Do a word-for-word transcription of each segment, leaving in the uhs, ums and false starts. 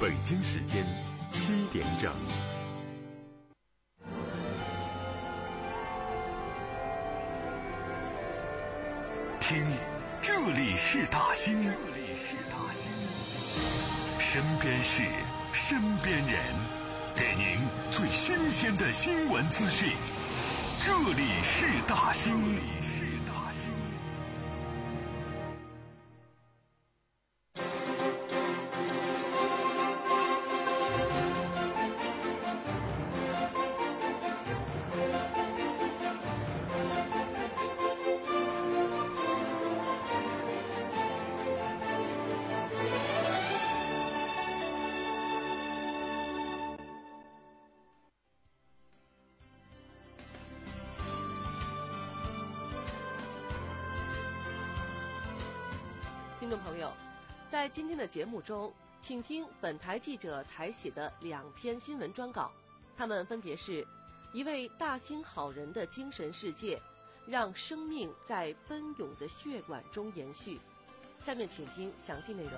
北京时间七点整。听，这里是大兴，这里是大兴，身边事，身边人，给您最新鲜的新闻资讯。这里是大兴，这里是大兴。 听众朋友，在今天的节目中，请听本台记者采写的两篇新闻专稿，它们分别是：一位大兴好人的精神世界，让生命在奔涌的血管中延续。下面请听详细内容。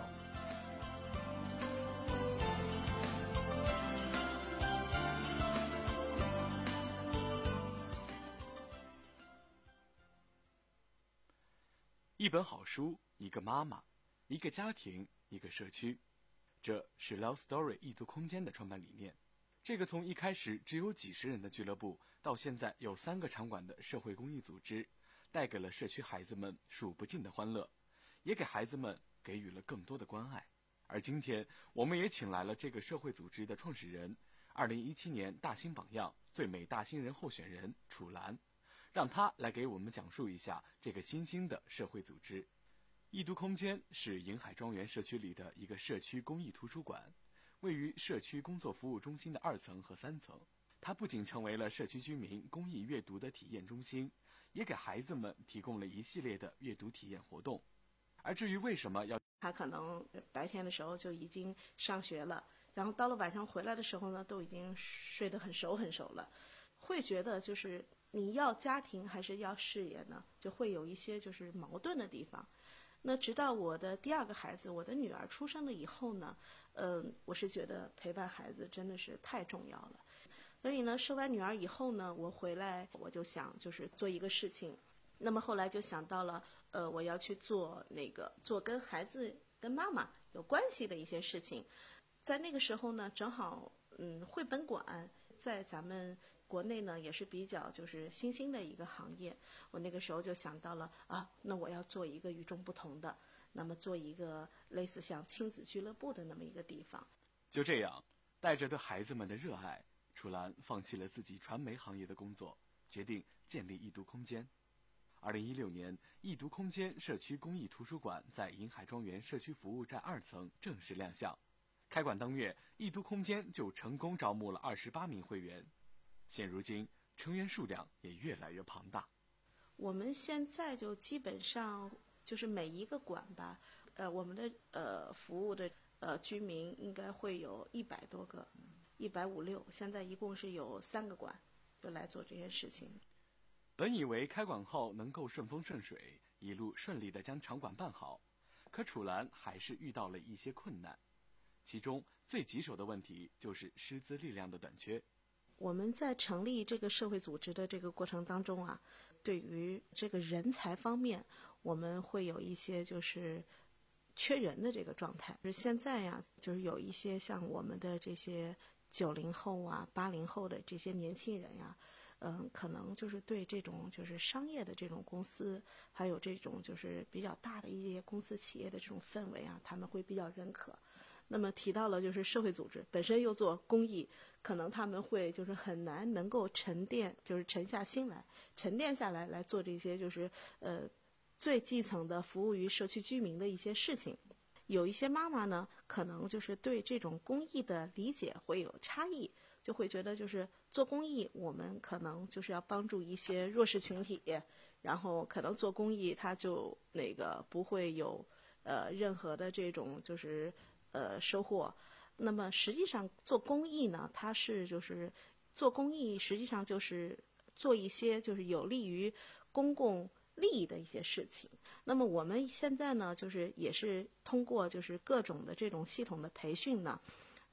一本好书，一个妈妈，一个家庭，一个社区，这是 Love Story 易读空间的创办理念。这个从一开始只有几十人的俱乐部，到现在有三个场馆的社会公益组织，带给了社区孩子们数不尽的欢乐，也给孩子们给予了更多的关爱。而今天，我们也请来了这个社会组织的创始人，二零一七年大兴榜样最美大兴人候选人楚岚，让他来给我们讲述一下这个新兴的社会组织。易读空间是银海庄园社区里的一个社区公益图书馆，位于社区工作服务中心的二层和三层。它不仅成为了社区居民公益阅读的体验中心，也给孩子们提供了一系列的阅读体验活动。而至于为什么要他可能白天的时候就已经上学了，然后到了晚上回来的时候呢，都已经睡得很熟很熟了，会觉得就是你要家庭还是要事业呢，就会有一些就是矛盾的地方。那直到我的第二个孩子，我的女儿出生了以后呢，嗯、呃，我是觉得陪伴孩子真的是太重要了。所以呢，生完女儿以后呢，我回来我就想就是做一个事情。那么后来就想到了，呃，我要去做那个做跟孩子跟妈妈有关系的一些事情。在那个时候呢，正好嗯，绘本馆在咱们国内呢也是比较就是新兴的一个行业。我那个时候就想到了啊，那我要做一个与众不同的，那么做一个类似像亲子俱乐部的那么一个地方。 就这样，带着对孩子们的热爱，楚岚放弃了自己传媒行业的工作，决定建立易读空间。二零一六年，易读空间社区公益图书馆在银海庄园社区服务站二层正式亮相。开馆当月，易读空间就成功招募了二十八名会员，现如今成员数量也越来越庞大。 我们现在就基本上就是每一个馆吧，呃，我们的呃服务的呃居民应该会有一百多个，一百五六。现在一共是有三个馆，就来做这些事情。 本以为开馆后能够顺风顺水，一路顺利地将场馆办好，可楚岚还是遇到了一些困难。其中最棘手的问题就是师资力量的短缺。 我们在成立这个社会组织的这个过程当中啊，对于这个人才方面，我们会有一些就是缺人的这个状态。就是现在呀，就是有一些像我们的这些九零后啊、八零后的这些年轻人呀，嗯，可能就是对这种就是商业的这种公司，还有这种就是比较大的一些公司企业的这种氛围啊，他们会比较认可。那么提到了就是社会组织本身又做公益，可能他们会就是很难能够沉淀，就是沉下心来，沉淀下来来做这些就是呃最基层的服务于社区居民的一些事情。有一些妈妈呢，可能就是对这种公益的理解会有差异，就会觉得就是做公益，我们可能就是要帮助一些弱势群体，然后可能做公益，它就那个不会有呃任何的这种就是呃收获。那么实际上做公益呢，它是就是做公益，实际上就是做一些就是有利于公共利益的一些事情。那么我们现在呢，就是也是通过就是各种的这种系统的培训呢，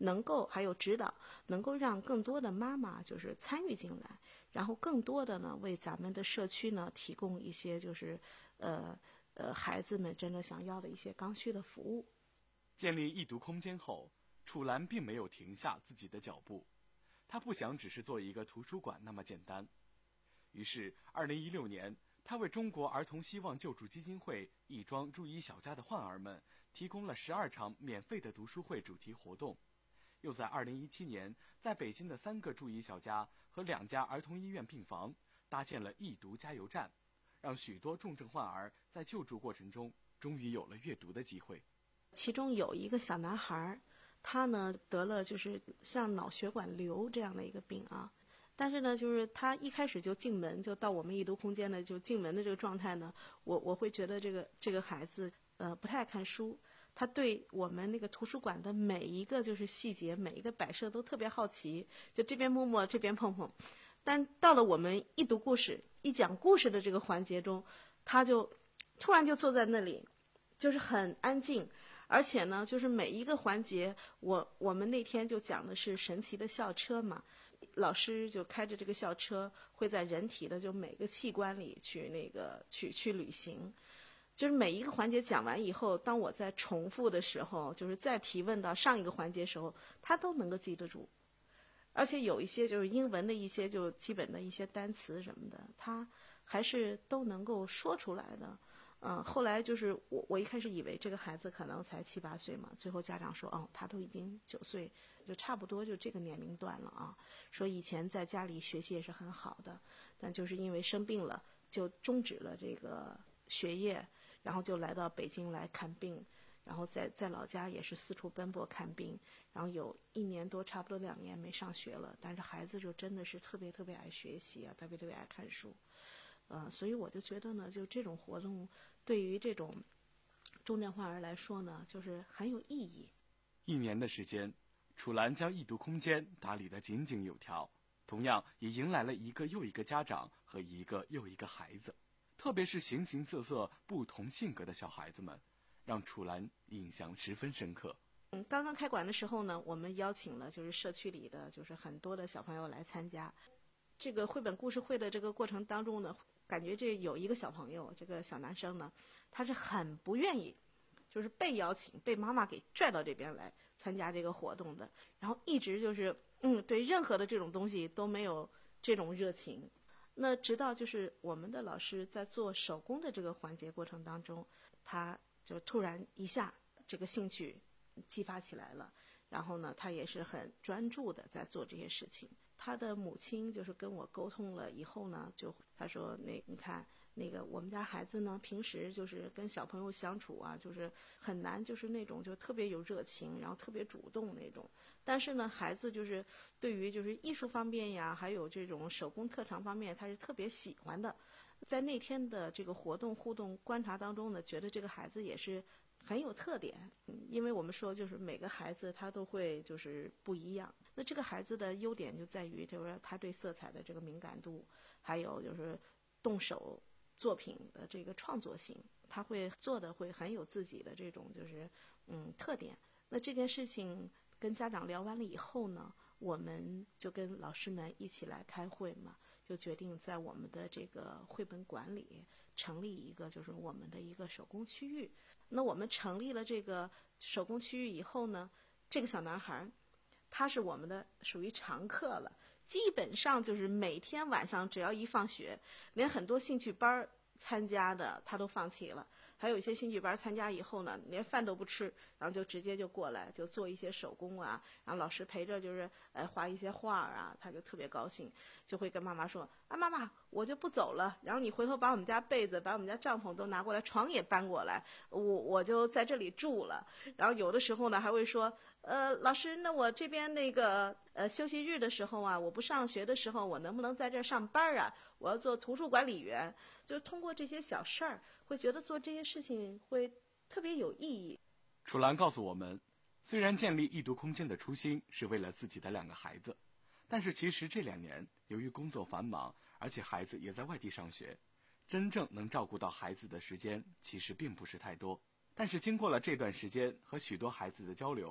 能够还有指导，能够让更多的妈妈就是参与进来，然后更多的呢为咱们的社区呢提供一些就是呃呃孩子们真的想要的一些刚需的服务。 建立易读空间后，楚岚并没有停下自己的脚步，她不想只是做一个图书馆那么简单。于是二零一六年，她为中国儿童希望救助基金会亦庄注医小家的患儿们提供了十二场免费的读书会主题活动，又在二零一七年在北京的三个注医小家和两家儿童医院病房搭建了易读加油站，让许多重症患儿在救助过程中终于有了阅读的机会。 其中有一个小男孩，他呢得了就是像脑血管瘤这样的一个病啊，但是呢就是他一开始就进门就到我们易读空间的就进门的这个状态呢，我我会觉得这个这个孩子呃不太爱看书，他对我们那个图书馆的每一个就是细节每一个摆设都特别好奇，就这边摸摸这边碰碰，但到了我们一读故事一讲故事的这个环节中，他就突然就坐在那里，就是很安静。而且呢就是每一个环节，我我们那天就讲的是神奇的校车嘛，老师就开着这个校车会在人体的就每个器官里去那个去去旅行，就是每一个环节讲完以后，当我在重复的时候，就是再提问到上一个环节的时候，他都能够记得住。而且有一些就是英文的一些就基本的一些单词什么的，他还是都能够说出来的。嗯，后来就是我我一开始以为这个孩子可能才七八岁嘛，最后家长说，哦，他都已经九岁，就差不多就这个年龄段了啊。说以前在家里学习也是很好的，但就是因为生病了，就终止了这个学业，然后就来到北京来看病，然后在在老家也是四处奔波看病，然后有一年多差不多两年没上学了，但是孩子就真的是特别特别爱学习啊，特别特别爱看书。呃，所以我就觉得呢，就这种活动对于这种重症患儿来说呢，就是很有意义。 一年的时间，楚岚将易读空间打理得井井有条，同样也迎来了一个又一个家长和一个又一个孩子，特别是形形色色、不同性格的小孩子们，让楚岚印象十分深刻。 嗯，刚刚开馆的时候呢，我们邀请了就是社区里的就是很多的小朋友来参加。这个绘本故事会的这个过程当中呢，感觉这有一个小朋友，这个小男生呢，他是很不愿意，就是被邀请被妈妈给拽到这边来参加这个活动的，然后一直就是嗯对任何的这种东西都没有这种热情。那直到就是我们的老师在做手工的这个环节过程当中，他就突然一下这个兴趣激发起来了，然后呢他也是很专注的在做这些事情。他的母亲就是跟我沟通了以后呢，就他说那你看那个我们家孩子呢平时就是跟小朋友相处啊，就是很难就是那种就特别有热情，然后特别主动那种，但是呢孩子就是对于就是艺术方面呀，还有这种手工特长方面他是特别喜欢的。在那天的这个活动互动观察当中呢，觉得这个孩子也是很有特点，因为我们说就是每个孩子他都会就是不一样。那这个孩子的优点就在于就是他对色彩的这个敏感度，还有就是动手作品的这个创作性，他会做的会很有自己的这种就是嗯特点。那这件事情跟家长聊完了以后呢，我们就跟老师们一起来开会嘛，就决定在我们的这个绘本馆里成立一个就是我们的一个手工区域。那我们成立了这个手工区域以后呢，这个小男孩他是我们的属于常客了，基本上就是每天晚上只要一放学，连很多兴趣班参加的他都放弃了，还有一些兴趣班参加以后呢，连饭都不吃，然后就直接就过来就做一些手工啊，然后老师陪着就是呃画一些画啊，他就特别高兴，就会跟妈妈说啊妈妈我就不走了，然后你回头把我们家被子把我们家帐篷都拿过来，床也搬过来，我我就在这里住了。然后有的时候呢还会说呃老师那我这边那个呃休息日的时候啊，我不上学的时候我能不能在这儿上班啊，我要做图书管理员。就通过这些小事儿会觉得做这些事情会特别有意义。 楚岚告诉我们，虽然建立易读空间的初心是为了自己的两个孩子，但是其实这两年由于工作繁忙，而且孩子也在外地上学，真正能照顾到孩子的时间其实并不是太多。但是经过了这段时间和许多孩子的交流，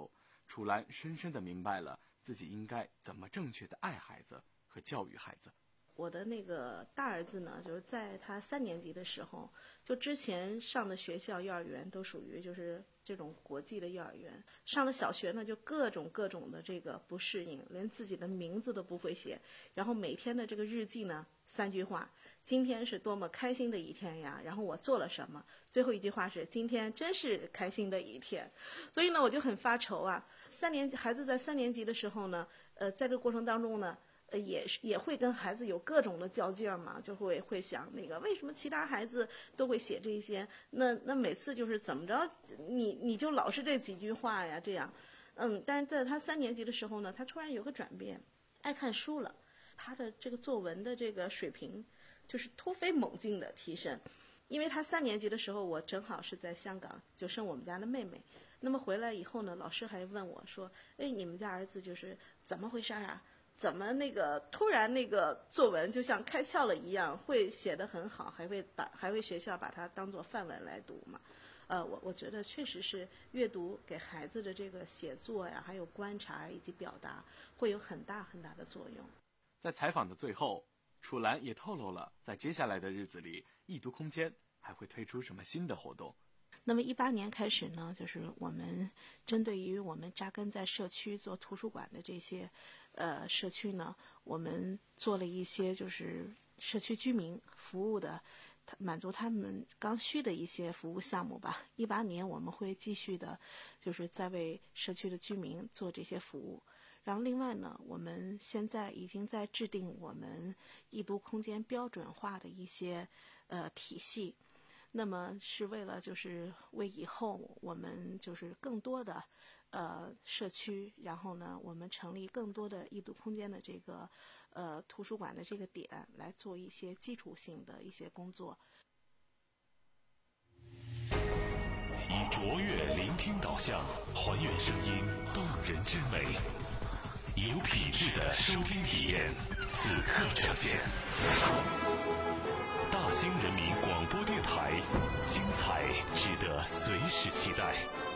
楚岚深深地明白了自己应该怎么正确地爱孩子和教育孩子。 我的那个大儿子呢，就是在他三年级的时候，就之前上的学校幼儿园都属于就是这种国际的幼儿园，上了小学呢就各种各种的这个不适应，连自己的名字都不会写，然后每天的这个日记呢三句话，今天是多么开心的一天呀，然后我做了什么，最后一句话是今天真是开心的一天。所以呢我就很发愁啊，三年级孩子在三年级的时候呢，呃在这个过程当中呢呃，也是也会跟孩子有各种的较劲儿嘛，就会会想那个为什么其他孩子都会写这些，那那每次就是怎么着，你你就老是这几句话呀，这样，嗯，但是在他三年级的时候呢，他突然有个转变，爱看书了，他的这个作文的这个水平就是突飞猛进的提升，因为他三年级的时候，我正好是在香港就生我们家的妹妹，那么回来以后呢，老师还问我说，哎，你们家儿子就是怎么回事啊？怎么那个突然那个作文就像开窍了一样，会写得很好，还会把还会学校把它当作范文来读嘛？呃，我我觉得确实是阅读给孩子的这个写作呀，还有观察以及表达，会有很大很大的作用。 在采访的最后，楚岚也透露了在接下来的日子里，易读空间还会推出什么新的活动。 那么一八年开始呢，就是我们针对于我们扎根在社区做图书馆的这些呃社区呢，我们做了一些就是社区居民服务的，满足他们刚需的一些服务项目吧。一八年我们会继续的，就是在为社区的居民做这些服务。然后另外呢，我们现在已经在制定我们易读空间标准化的一些呃体系。那么是为了就是为以后我们就是更多的呃社区，然后呢我们成立更多的易读空间的这个呃图书馆的这个点来做一些基础性的一些工作。 以卓越聆听导向，还原声音动人之美，有品质的收听体验，此刻呈现。大兴人民广播电台，精彩值得随时期待。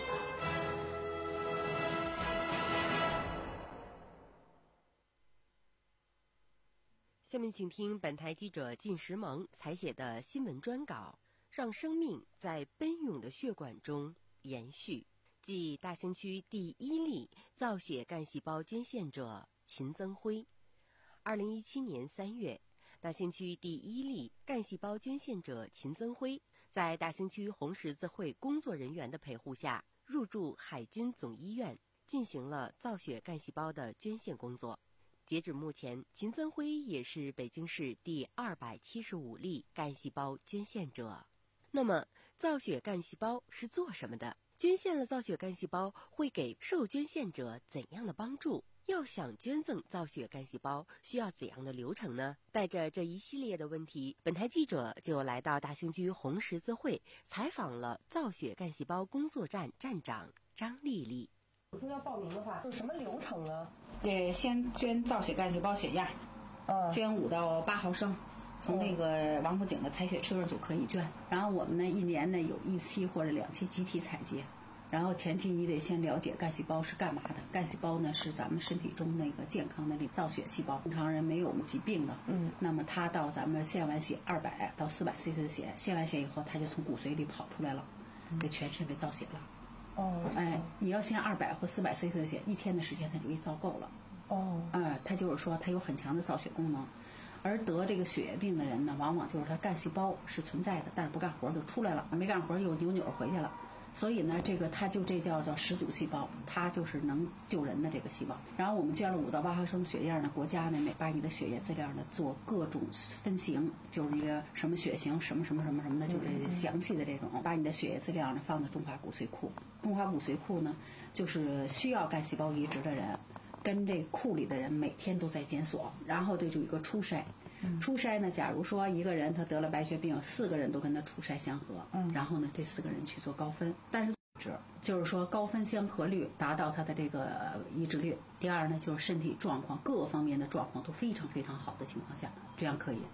下面请听本台记者靳石萌采写的新闻专稿，让生命在奔涌的血管中延续。即大兴区第一例造血干细胞捐献者秦增辉。二零一七年三月，大兴区第一例干细胞捐献者秦增辉，在大兴区红十字会工作人员的陪护下，入住海军总医院，进行了造血干细胞的捐献工作。截止目前，秦增辉也是北京市第二百七十五例干细胞捐献者。那么，造血干细胞是做什么的？捐献了造血干细胞会给受捐献者怎样的帮助？要想捐赠造血干细胞，需要怎样的流程呢？带着这一系列的问题，本台记者就来到大兴区红十字会，采访了造血干细胞工作站站长张丽丽。 说要报名的话，是什么流程呢？ 得先捐造血干细胞血样， 嗯， 捐五到八毫升，从那个王府井的采血车上就可以捐。然后我们呢，一年呢有一期或者两期集体采集。然后前期你得先了解干细胞是干嘛的。干细胞呢是咱们身体中那个健康的那造血细胞，正常人没有我们疾病的。 嗯， 那么它到咱们献完血二百到四百 C C 的血，献完血以后，它就从骨髓里跑出来了，给全身给造血了。 哦， 哎，你要献二百或四百 C C 的血，一天的时间它就给造够了。 哦， 哎，它就是说它有很强的造血功能。而得这个血液病的人呢，往往就是他干细胞是存在的，但是不干活就出来了，没干活又扭扭回去了。所以呢，这个它就这叫叫始祖细胞，它就是能救人的这个细胞。然后我们捐了五到八毫升血样呢，国家呢把你的血液资料呢做各种分型，就是一个什么血型，什么什么什么什么的，就是详细的这种，把你的血液资料呢放到中华骨髓库。中华骨髓库呢，就是需要干细胞移植的人，跟这库里的人每天都在检索，然后就有一个初筛。初筛呢，假如说一个人他得了白血病，四个人都跟他初筛相合，嗯，然后呢，这四个人去做高分，但是就是说高分相合率达到他的这个移植率。第二呢，就是身体状况各方面的状况都非常非常好的情况下，这样可以。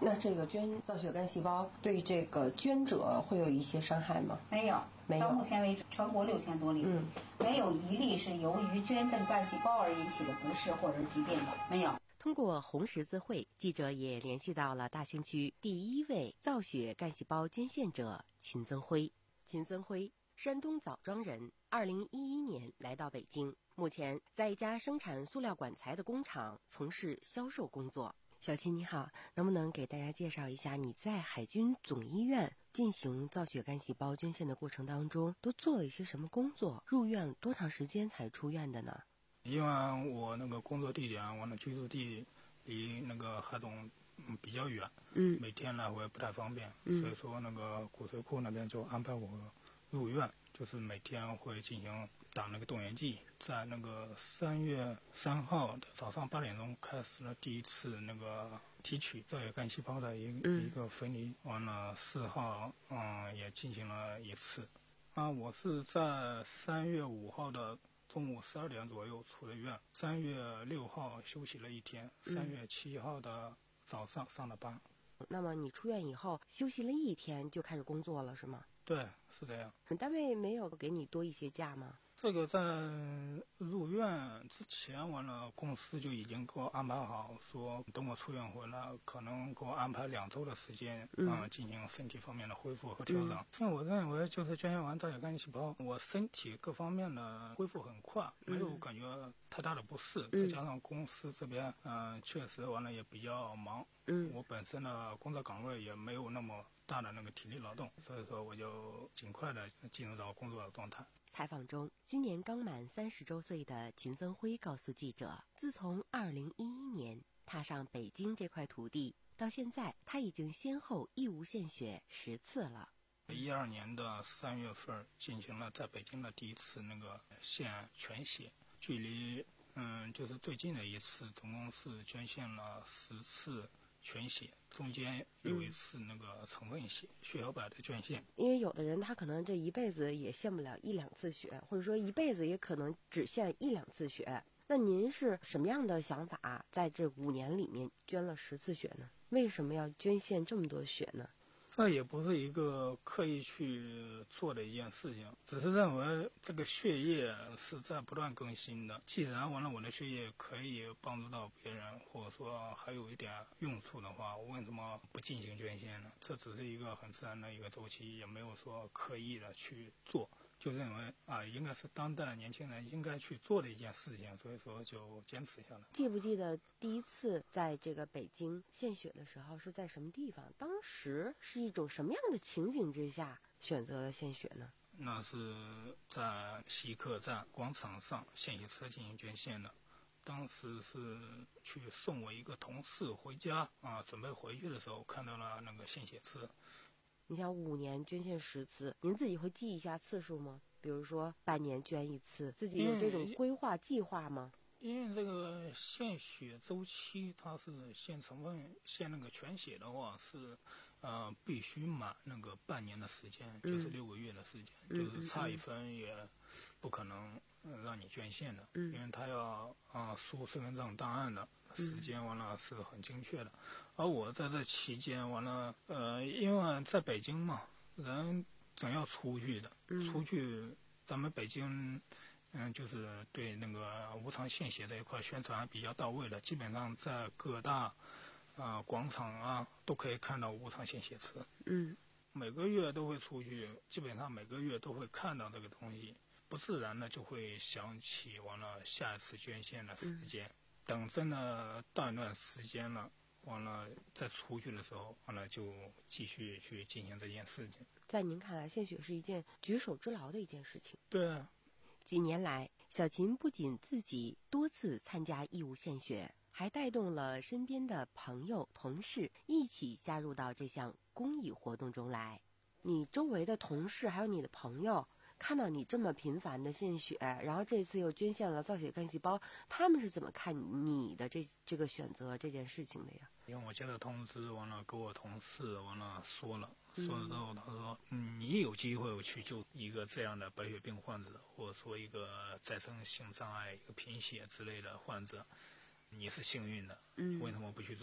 那这个捐造血干细胞对这个捐者会有一些伤害吗？ 没有， 没有。 到目前为止，全国六千多例， 嗯， 没有一例是由于捐赠干细胞而引起的不适或者是疾病的，没有。 通过红十字会，记者也联系到了大兴区第一位造血干细胞捐献者秦增辉。秦增辉，山东枣庄人，二零一一年来到北京，目前在一家生产塑料管材的工厂从事销售工作。小秦你好，能不能给大家介绍一下你在海军总医院进行造血干细胞捐献的过程当中都做了一些什么工作？入院多长时间才出院的呢？ 因为我那个工作地点，我的居住地离那个海总嗯比较远， 嗯， 每天来回不太方便， 嗯， 所以说那个骨髓库那边就安排我入院，就是每天会进行打那个动员剂，在那个三月三号的早上八点钟开始了第一次那个提取造血干细胞的一、嗯、一个分离，完了四号嗯也进行了一次，啊，我是在三月五号的中午十二点左右出的院，三月六号休息了一天，三月七号的早上上的班。 嗯、那么你出院以后休息了一天就开始工作了是吗？ 对，是这样。 单位没有给你多一些假吗？ 这个在入院之前，完了公司就已经给我安排好，说等我出院回来，可能给我安排两周的时间，嗯、呃，进行身体方面的恢复和调整。像、嗯、我认为，就是捐献完造血干细胞，我身体各方面的恢复很快，没有感觉太大的不适。嗯、再加上公司这边，嗯、呃，确实完了也比较忙，嗯，我本身的工作岗位也没有那么大的那个体力劳动，所以说我就尽快的进入到工作的状态。 采访中，今年刚满三十周岁的秦增辉告诉记者，自从二零一一年踏上北京这块土地，到现在他已经先后义务献血十次了。 一二年的三月份进行了在北京的第一次那个献全血，距离嗯就是最近的一次，总共是捐献了十次全血，中间有一次那个成分血、嗯、血小板的捐献。 因为有的人他可能这一辈子也献不了一两次血，或者说一辈子也可能只献一两次血。那您是什么样的想法，在这五年里面捐了十次血呢？为什么要捐献这么多血呢？ 这也不是一个刻意去做的一件事情，只是认为这个血液是在不断更新的。既然完了我的血液可以帮助到别人，或者说还有一点用处的话，我为什么不进行捐献呢？这只是一个很自然的一个周期，也没有说刻意的去做，就认为啊，应该是当代年轻人应该去做的一件事情，所以说就坚持下来。 记不记得第一次在这个北京献血的时候是在什么地方？当时是一种什么样的情景之下选择了献血呢？ 那是在西客站广场上献血车进行捐献的。当时是去送我一个同事回家啊，准备回去的时候看到了那个献血车。 你想五年捐献十次，您自己会记一下次数吗？比如说半年捐一次，自己有这种规划计划吗？ 因为这个献血周期，它是献成分献那个全血的话是，呃，必须满那个半年的时间，嗯、就是六个月的时间，嗯、就是差一分也不可能让你捐献的，嗯、因为他要啊、呃、输身份证档案的时间完了是很精确的。嗯、而我在这期间完了，呃，因为在北京嘛，人总要出去的，嗯、出去咱们北京。嗯，就是对那个无偿献血这一块宣传还比较到位的，基本上在各大啊、呃、广场啊都可以看到无偿献血车。 嗯， 每个月都会出去，基本上每个月都会看到这个东西，不自然的就会想起完了下一次捐献的时间。嗯、等真的到一段时间了，完了再出去的时候，完了就继续去进行这件事情。 在您看来，献血是一件举手之劳的一件事情。 对啊。 几年来，小秦不仅自己多次参加义务献血，还带动了身边的朋友、同事一起加入到这项公益活动中来。你周围的同事还有你的朋友，看到你这么频繁的献血，然后这次又捐献了造血干细胞，他们是怎么看你的这这个选择这件事情的呀？ 因为我接到通知，完了跟我同事完了说了。说了之后，他说：“嗯，你有机会去救一个这样的白血病患者，或者说一个再生性障碍、一个贫血之类的患者，你是幸运的。嗯，为什么不去做呢？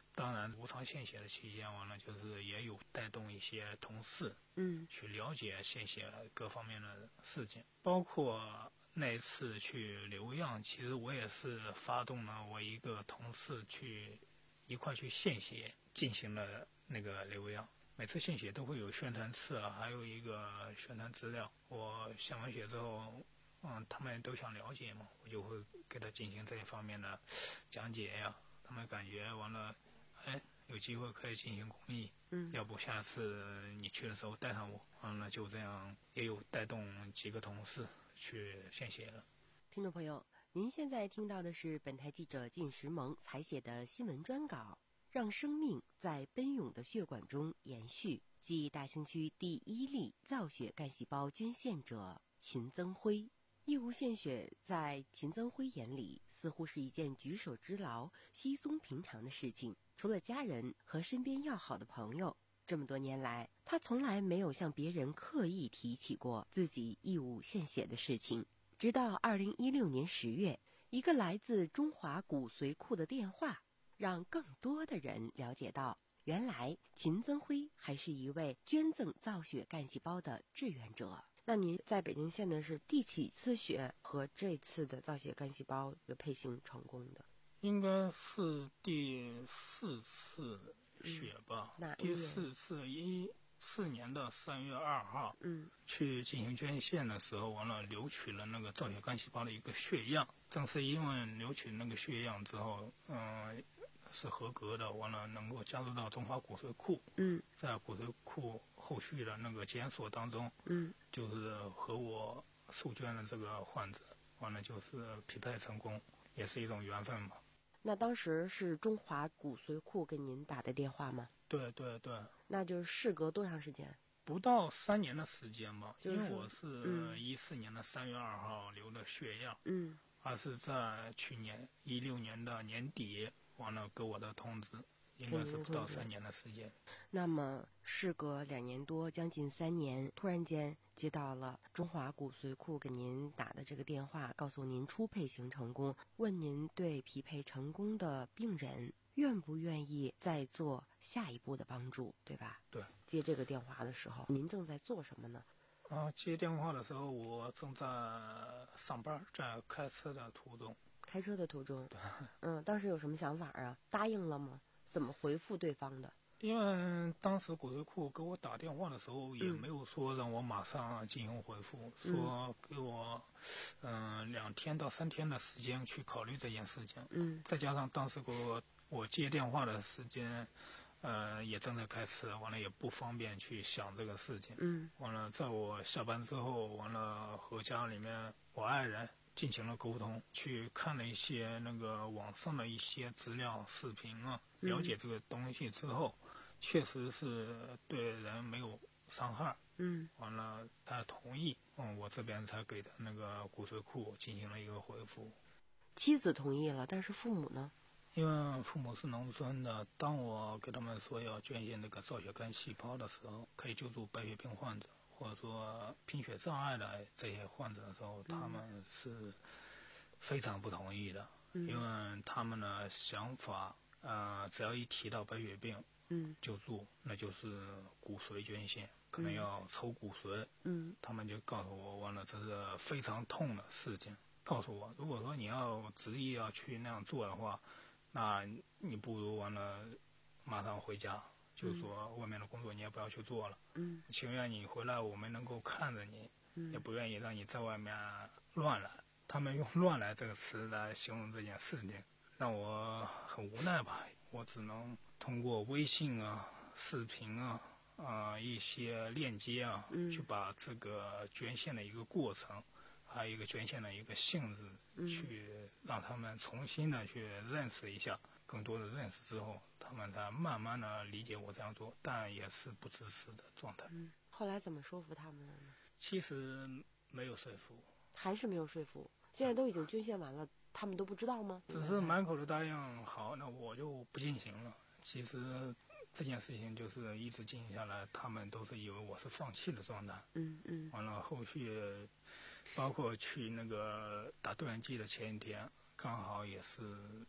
当然无偿献血的期间，完了就是也有带动一些同事， 嗯， 去了解献血各方面的事情，包括那次去留样，其实我也是发动了我一个同事去一块去献血，进行了那个留样。每次献血都会有宣传册，还有一个宣传资料。我献完血之后，嗯，他们都想了解嘛，我就会给他进行这一方面的讲解呀。他们感觉完了，哎，有机会可以进行公益， 嗯， 要不下次你去的时候带上我，完了就这样也有带动几个同事去献血了。 听众朋友，您现在听到的是本台记者靳石萌采写的新闻专稿，让生命在奔涌的血管中延续。继大兴区第一例造血干细胞捐献者秦增辉。义务献血在秦增辉眼里似乎是一件举手之劳、稀松平常的事情。除了家人和身边要好的朋友，这么多年来，他从来没有向别人刻意提起过自己义务献血的事情。直到二零一六年十月，一个来自中华骨髓库的电话，让更多的人了解到，原来秦增辉还是一位捐赠造血干细胞的志愿者。那您在北京献的是第几次血和这次的造血干细胞的配型成功的？ 应该是第四次血吧。 嗯、 第四次一四年的三月二号， 嗯， 去进行捐献的时候，完了留取了那个造血干细胞的一个血样。正是因为留取那个血样之后，嗯、呃，是合格的，完了能够加入到中华骨髓库。 嗯， 在骨髓库后续的那个检索当中， 嗯， 就是和我受捐的这个患者，完了就是匹配成功，也是一种缘分嘛。 那当时是中华骨髓库给您打的电话吗？ 对对对。 那就是事隔多长时间？ 不到三年的时间吧， 就是、 因为我是一四年的三月二号留的血样， 嗯， 而是在去年一六年的年底完了给我的通知，应该是不到三年的时间。 那么事隔两年多，将近三年，突然间接到了中华骨髓库给您打的这个电话，告诉您初配型成功，问您对匹配成功的病人愿不愿意再做下一步的帮助，对吧？ 对。 接这个电话的时候，您正在做什么呢？ 啊，接电话的时候，我正在上班，在开车的途中。 开车的途中。 对。 嗯，当时有什么想法啊？答应了吗？怎么回复对方的？ 因为当时骨髓库给我打电话的时候，也没有说让我马上进行回复， 嗯、 说给我嗯、呃、两天到三天的时间去考虑这件事情。 嗯。 再加上当时给我我接电话的时间，呃，也正在开车，完了也不方便去想这个事情。 嗯。 完了，在我下班之后，完了和家里面我爱人进行了沟通，去看了一些那个网上的一些资料、视频啊，了解这个东西之后，嗯、确实是对人没有伤害。 嗯。 完了，他同意，嗯，我这边才给他那个骨髓库进行了一个回复。 妻子同意了，但是父母呢？ 因为父母是农村的，当我给他们说要捐献那个造血干细胞的时候，可以救助白血病患者，或者说贫血障碍的这些患者的时候，他们是非常不同意的， 嗯、 因为他们的想法，呃，只要一提到白血病， 嗯， 救助，那就是骨髓捐献，可能要抽骨髓， 嗯， 他们就告诉我，完了，这是非常痛的事情，告诉我，如果说你要执意要去那样做的话，那你不如完了，马上回家，就是说外面的工作你也不要去做了。 嗯， 情愿你回来，我们能够看着你， 嗯、 也不愿意让你在外面乱来。他们用“乱来”这个词来形容这件事情，让我很无奈吧。我只能通过微信啊、视频啊、啊、呃、一些链接啊， 嗯、 去把这个捐献的一个过程。还有一个捐献的一个性质， 嗯、 去让他们重新的去认识一下，更多的认识之后，他们才慢慢的理解我这样做，但也是不支持的状态。 嗯，后来怎么说服他们呢？ 其实没有说服， 还是没有说服。现在都已经捐献完了，他们都不知道吗？ 只是满口的答应，好，那我就不进行了。其实这件事情就是一直进行下来，他们都是以为我是放弃的状态。 嗯嗯。 完了后续。包括去那个打对讲机的前一天，刚好也是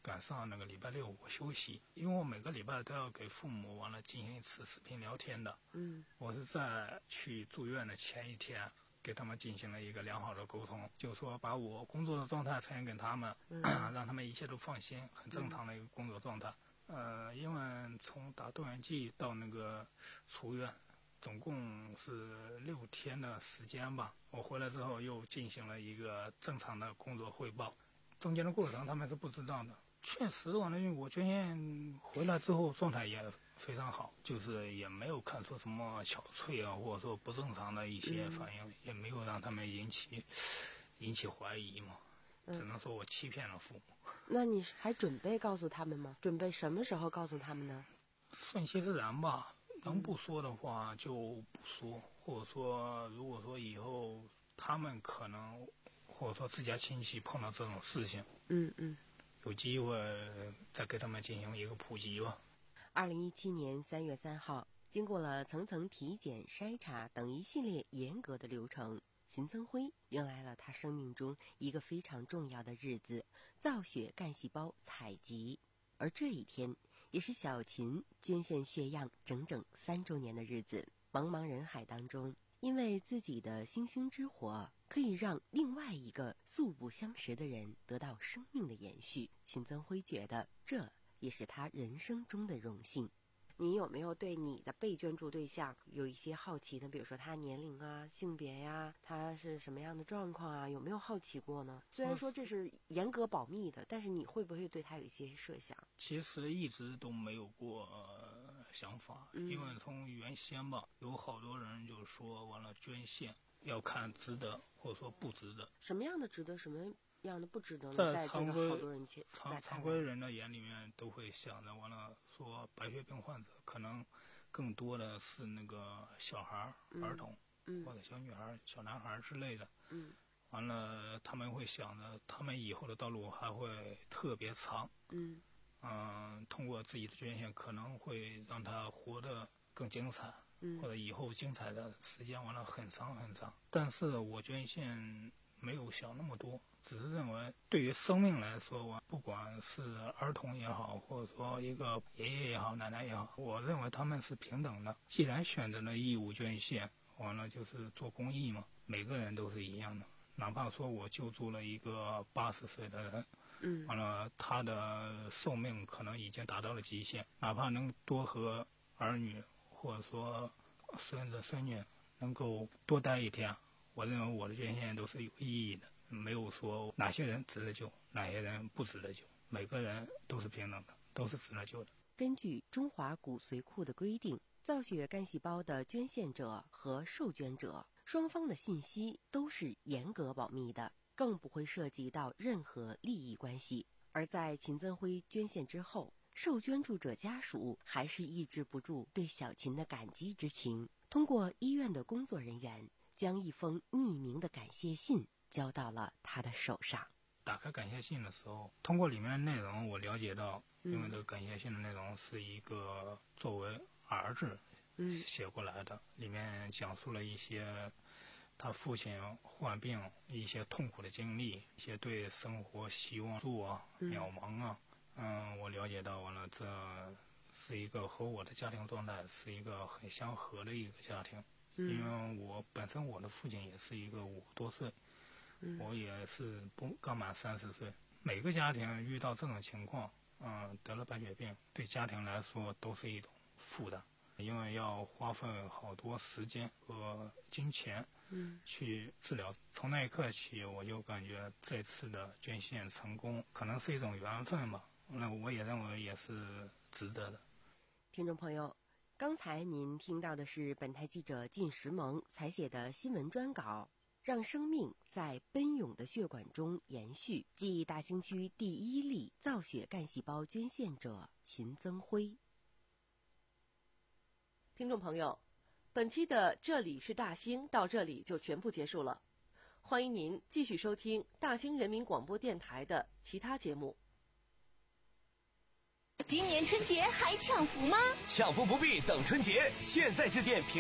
赶上那个礼拜六我休息，因为我每个礼拜都要给父母完了进行一次视频聊天的。 嗯， 我是在去住院的前一天给他们进行了一个良好的沟通，就是说把我工作的状态呈现给他们，嗯、让他们一切都放心，很正常的一个工作状态。嗯、呃，因为从打动员剂到那个出院，总共是六天的时间吧。我回来之后又进行了一个正常的工作汇报，中间的过程他们是不知道的。确实，完了，我捐献回来之后状态也非常好，就是也没有看出什么憔悴啊，或者说不正常的一些反应，嗯、也没有让他们引起引起怀疑嘛。只能说我欺骗了父母。 那你还准备告诉他们吗？准备什么时候告诉他们呢？ 顺其自然吧，能不说的话就不说，或者说如果说以后他们可能或者说自家亲戚碰到这种事情， 嗯嗯， 有机会再给他们进行一个普及吧。 二零一七年三月三号，经过了层层体检、筛查等一系列严格的流程，秦增辉迎来了他生命中一个非常重要的日子——造血干细胞采集。而这一天，也是小秦捐献血样整整三周年的日子。茫茫人海当中，因为自己的星星之火可以让另外一个素不相识的人得到生命的延续，秦增辉觉得这也是他人生中的荣幸。你有没有对你的被捐助对象有一些好奇呢？比如说他年龄啊、性别呀、啊，他是什么样的状况啊？有没有好奇过呢？虽然说这是严格保密的，但是你会不会对他有一些设想？ 其实一直都没有过、呃、想法， 嗯、 因为从原先吧，有好多人就说完了捐献要看值得或者说不值得。 什么样的值得？什么样的不值得呢？ 在常规好多人前常常规人的眼里面都会想着，完了说白血病患者可能更多的是那个小孩、嗯、儿童、 嗯、 或者小女孩、小男孩之类的。 嗯， 完了他们会想着，他们以后的道路还会特别长。 嗯嗯、呃，通过自己的捐献，可能会让他活得更精彩。 嗯， 或者以后精彩的时间完了很长很长。但是我捐献没有想那么多。只是认为，对于生命来说，我不管是儿童也好，或者说一个爷爷也好、奶奶也好，我认为他们是平等的。既然选择了义务捐献，完了就是做公益嘛，每个人都是一样的。哪怕说我救助了一个八十岁的人， 嗯， 完了他的寿命可能已经达到了极限，哪怕能多和儿女或者说孙子孙女能够多待一天，我认为我的捐献都是有意义的。没有说哪些人值得救，哪些人不值得救，每个人都是平等的，都是值得救的。 根据中华骨髓库的规定，造血干细胞的捐献者和受捐者双方的信息都是严格保密的，更不会涉及到任何利益关系。而在秦增辉捐献之后，受捐助者家属还是抑制不住对小秦的感激之情，通过医院的工作人员将一封匿名的感谢信交到了他的手上。 打开感谢信的时候，通过里面的内容，我了解到，因为这个感谢信的内容是一个作为儿子写过来的，嗯、里面讲述了一些他父亲患病一些痛苦的经历，一些对生活希望度啊、渺茫啊。嗯，我了解到完了，这是一个和我的家庭状态是一个很相合的一个家庭。 嗯、 因为我本身我的父亲也是一个五十多岁。我也是不刚满三十岁。每个家庭遇到这种情况，嗯，得了白血病，对家庭来说都是一种负担，因为要花费好多时间和金钱， 嗯， 去治疗。从那一刻起，我就感觉这次的捐献成功，可能是一种缘分吧。那我也认为也是值得的。 听众朋友，刚才您听到的是本台记者靳石萌采写的新闻专稿。让生命在奔涌的血管中延续，暨大兴区第一例造血干细胞捐献者秦增辉。 听众朋友，本期的这里是大兴到这里就全部结束了，欢迎您继续收听大兴人民广播电台的其他节目。 今年春节还抢福吗？ 抢福不必等春节，现在致电平